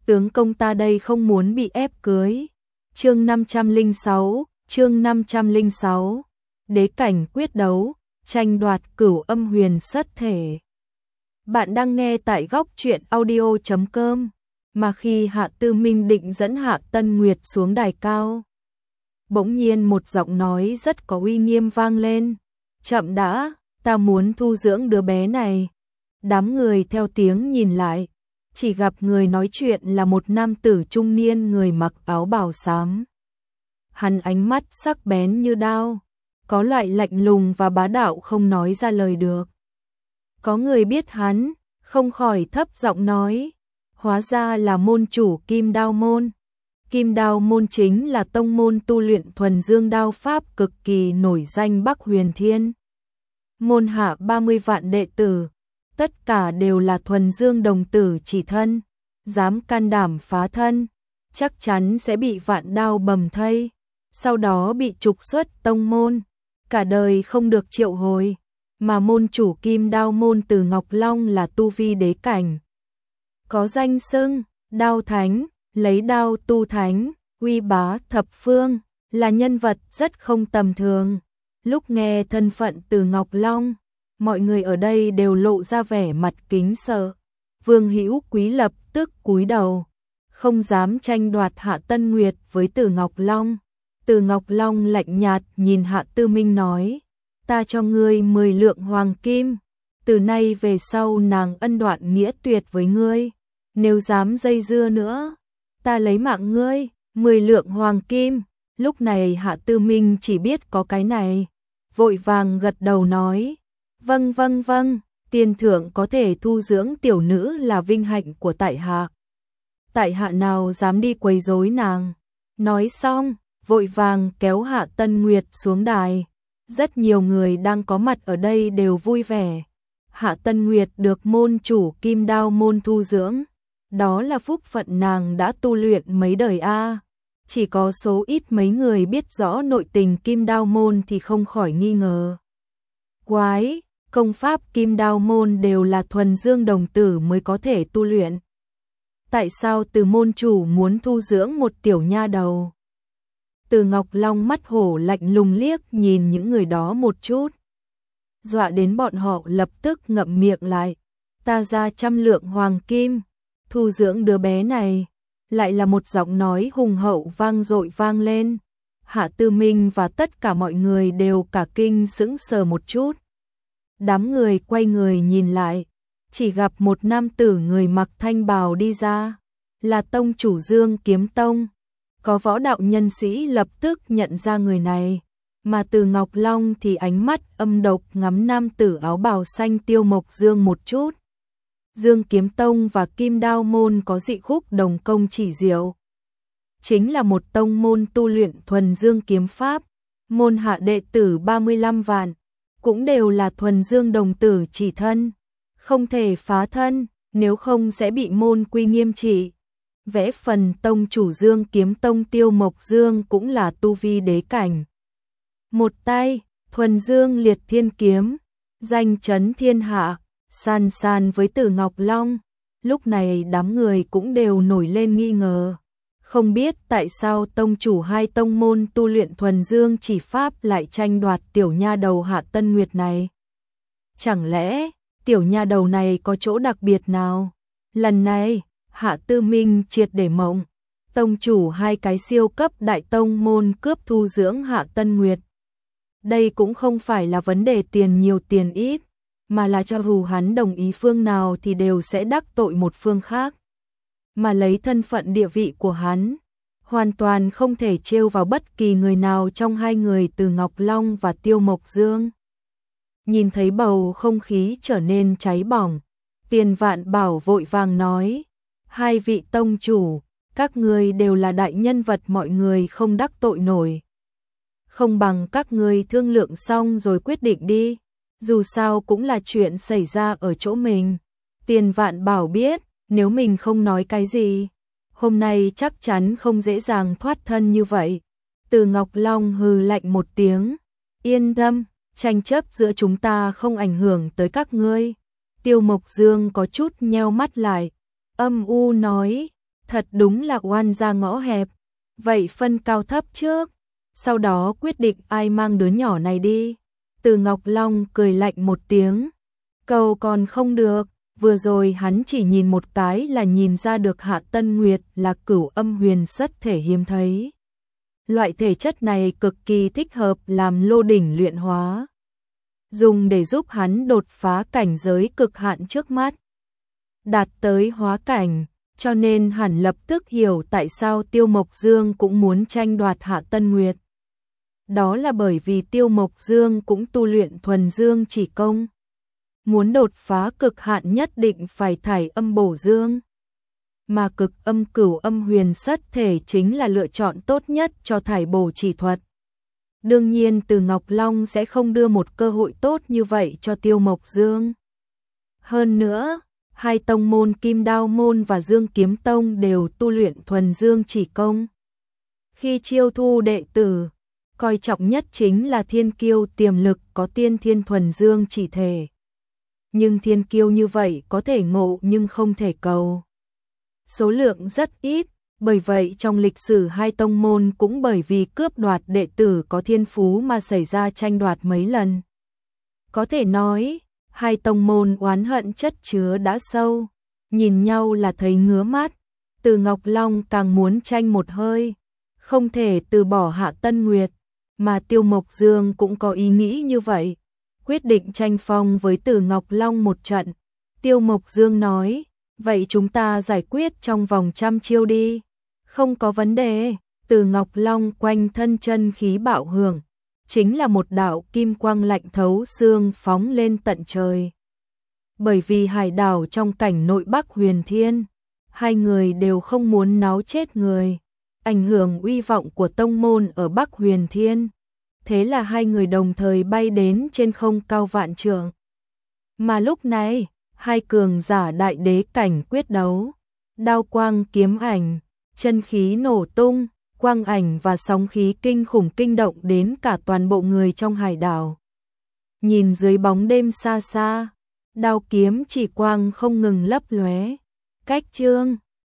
tướng công ta đây không muốn bị ép cưới. Chương 506, Đế cảnh quyết đấu, tranh đoạt Cửu Âm Huyền Sắt thể. Bạn đang nghe tại góc truyện audio.com, mà khi Hạ Tư Minh định dẫn Hạ Tân Nguyệt xuống đài cao, bỗng nhiên một giọng nói rất có uy nghiêm vang lên. Chậm đã, ta muốn thu dưỡng đứa bé này. Đám người theo tiếng nhìn lại, chỉ gặp người nói chuyện là một nam tử trung niên người mặc áo bào xám. Hắn ánh mắt sắc bén như đao, có loại lạnh lùng và bá đạo không nói ra lời được. Có người biết hắn, không khỏi thấp giọng nói, hóa ra là môn chủ Kim Đao Môn. Kim Đao Môn chính là tông môn tu luyện thuần dương đao pháp cực kỳ nổi danh Bắc Huyền Thiên. Môn hạ 30 vạn đệ tử, tất cả đều là thuần dương đồng tử chỉ thân, dám can đảm phá thân, chắc chắn sẽ bị vạn đao bầm thây, sau đó bị trục xuất tông môn, cả đời không được triệu hồi. Mà môn chủ Kim Đao Môn Từ Ngọc Long là tu vi đế cảnh, có danh xưng Đao Thánh, lấy đao tu thánh, uy bá thập phương, là nhân vật rất không tầm thường. Lúc nghe thân phận Từ Ngọc Long, mọi người ở đây đều lộ ra vẻ mặt kính sợ. Vương Hữu Quý lập tức cúi đầu, không dám tranh đoạt Hạ Tân Nguyệt với Từ Ngọc Long. Từ Ngọc Long lạnh nhạt nhìn Hạ Tư Minh nói, ta cho ngươi 10 lượng hoàng kim, từ nay về sau nàng ân đoạn nghĩa tuyệt với ngươi, nếu dám dây dưa nữa, ta lấy mạng ngươi. 10 lượng hoàng kim. Lúc này Hạ Tư Minh chỉ biết có cái này, vội vàng gật đầu nói, vâng, tiền thưởng có thể thu dưỡng tiểu nữ là vinh hạnh của tại hạ. Tại hạ nào dám đi quấy rối nàng. Nói xong, vội vàng kéo Hạ Tân Nguyệt xuống đài. Rất nhiều người đang có mặt ở đây đều vui vẻ. Hạ Tân Nguyệt được môn chủ Kim Đao Môn thu dưỡng, đó là phúc phận nàng đã tu luyện mấy đời a. Chỉ có số ít mấy người biết rõ nội tình Kim Đao Môn thì không khỏi nghi ngờ. Quái, công pháp Kim Đao Môn đều là thuần dương đồng tử mới có thể tu luyện. Tại sao Từ môn chủ muốn thu dưỡng một tiểu nha đầu? Từ Ngọc Long mắt hổ lạnh lùng liếc nhìn những người đó một chút, dọa đến bọn họ lập tức ngậm miệng lại. Ta ra 100 lượng hoàng kim, thu dưỡng đứa bé này. Lại là một giọng nói hùng hậu vang dội vang lên. Hạ Tư Minh và tất cả mọi người đều cả kinh sững sờ một chút. Đám người quay người nhìn lại, chỉ gặp một nam tử người mặc thanh bào đi ra, là tông chủ Dương Kiếm Tông. Có võ đạo nhân sĩ lập tức nhận ra người này, mà Từ Ngọc Long thì ánh mắt âm độc ngắm nam tử áo bào xanh Tiêu Mộc Dương một chút. Dương Kiếm Tông và Kim Đao Môn có dị khúc đồng công chỉ diệu, chính là một tông môn tu luyện thuần dương kiếm pháp, môn hạ đệ tử 35 vạn, cũng đều là thuần dương đồng tử chỉ thân, không thể phá thân, nếu không sẽ bị môn quy nghiêm trị. Vẽ phần tông chủ Dương Kiếm Tông Tiêu Mộc Dương cũng là tu vi đế cảnh. Một tay, thuần dương liệt thiên kiếm, danh chấn thiên hạ, san san với Từ Ngọc Long. Lúc này đám người cũng đều nổi lên nghi ngờ, không biết tại sao tông chủ hai tông môn tu luyện thuần dương chỉ pháp lại tranh đoạt tiểu nha đầu Hạ Tân Nguyệt này. Chẳng lẽ tiểu nha đầu này có chỗ đặc biệt nào? Lần này Hạ Tư Minh triệt để mộng, tông chủ hai cái siêu cấp đại tông môn cướp thu dưỡng Hạ Tân Nguyệt. Đây cũng không phải là vấn đề tiền nhiều tiền ít, mà là cho dù hắn đồng ý phương nào thì đều sẽ đắc tội một phương khác. Mà lấy thân phận địa vị của hắn, hoàn toàn không thể trêu vào bất kỳ người nào trong hai người Từ Ngọc Long và Tiêu Mộc Dương. Nhìn thấy bầu không khí trở nên cháy bỏng, Tiền Vạn Bảo vội vàng nói, hai vị tông chủ, các ngươi đều là đại nhân vật mọi người không đắc tội nổi. Không bằng các ngươi thương lượng xong rồi quyết định đi, dù sao cũng là chuyện xảy ra ở chỗ mình. Tiền Vạn Bảo biết, nếu mình không nói cái gì, hôm nay chắc chắn không dễ dàng thoát thân như vậy. Từ Ngọc Long hừ lạnh một tiếng, yên tâm, tranh chấp giữa chúng ta không ảnh hưởng tới các ngươi. Tiêu Mộc Dương có chút nheo mắt lại, âm u nói, Thật đúng là oan ra ngõ hẹp. Vậy phân cao thấp trước, sau đó quyết định ai mang đứa nhỏ này đi. Từ Ngọc Long cười lạnh một tiếng. Cầu còn không được, vừa rồi hắn chỉ nhìn một cái là nhìn ra được Hạ Tân Nguyệt là Cửu Âm Huyền Sất thể hiếm thấy. Loại thể chất này cực kỳ thích hợp làm lô đỉnh luyện hóa, dùng để giúp hắn đột phá cảnh giới cực hạn trước mắt, đạt tới hóa cảnh, cho nên hẳn lập tức hiểu tại sao Tiêu Mộc Dương cũng muốn tranh đoạt Hạ Tân Nguyệt. Đó là bởi vì Tiêu Mộc Dương cũng tu luyện thuần dương chỉ công. Muốn đột phá cực hạn nhất định phải thải âm bổ dương. Mà cực âm Cửu Âm Huyền Sất thể chính là lựa chọn tốt nhất cho thải bổ chỉ thuật. Đương nhiên Từ Ngọc Long sẽ không đưa một cơ hội tốt như vậy cho Tiêu Mộc Dương. Hơn nữa, hai tông môn Kim Đao Môn và Dương Kiếm Tông đều tu luyện thuần dương chỉ công. Khi chiêu thu đệ tử, coi trọng nhất chính là thiên kiêu tiềm lực có tiên thiên thuần dương chỉ thể. Nhưng thiên kiêu như vậy có thể ngộ nhưng không thể cầu. Số lượng rất ít, bởi vậy trong lịch sử hai tông môn cũng bởi vì cướp đoạt đệ tử có thiên phú mà xảy ra tranh đoạt mấy lần. Có thể nói, hai tông môn oán hận chất chứa đã sâu, nhìn nhau là thấy ngứa mắt. Từ Ngọc Long càng muốn tranh một hơi, không thể từ bỏ Hạ Tân Nguyệt, mà Tiêu Mộc Dương cũng có ý nghĩ như vậy, quyết định tranh phong với Từ Ngọc Long một trận. Tiêu Mộc Dương nói, vậy chúng ta giải quyết trong vòng 100 chiêu đi. Không có vấn đề. Từ Ngọc Long quanh thân chân khí bạo hưởng, chính là một đạo kim quang lạnh thấu xương phóng lên tận trời. Bởi vì hải đảo trong cảnh nội Bắc Huyền Thiên, hai người đều không muốn náo chết người, ảnh hưởng uy vọng của tông môn ở Bắc Huyền Thiên. Thế là hai người đồng thời bay đến trên không cao vạn trượng. Mà lúc này, hai cường giả đại đế cảnh quyết đấu, đao quang kiếm ảnh, chân khí nổ tung, quang ảnh và sóng khí kinh khủng kinh động đến cả toàn bộ người trong hải đảo. Nhìn dưới bóng đêm xa xa, đao kiếm chỉ quang không ngừng lấp lóe. Cách chương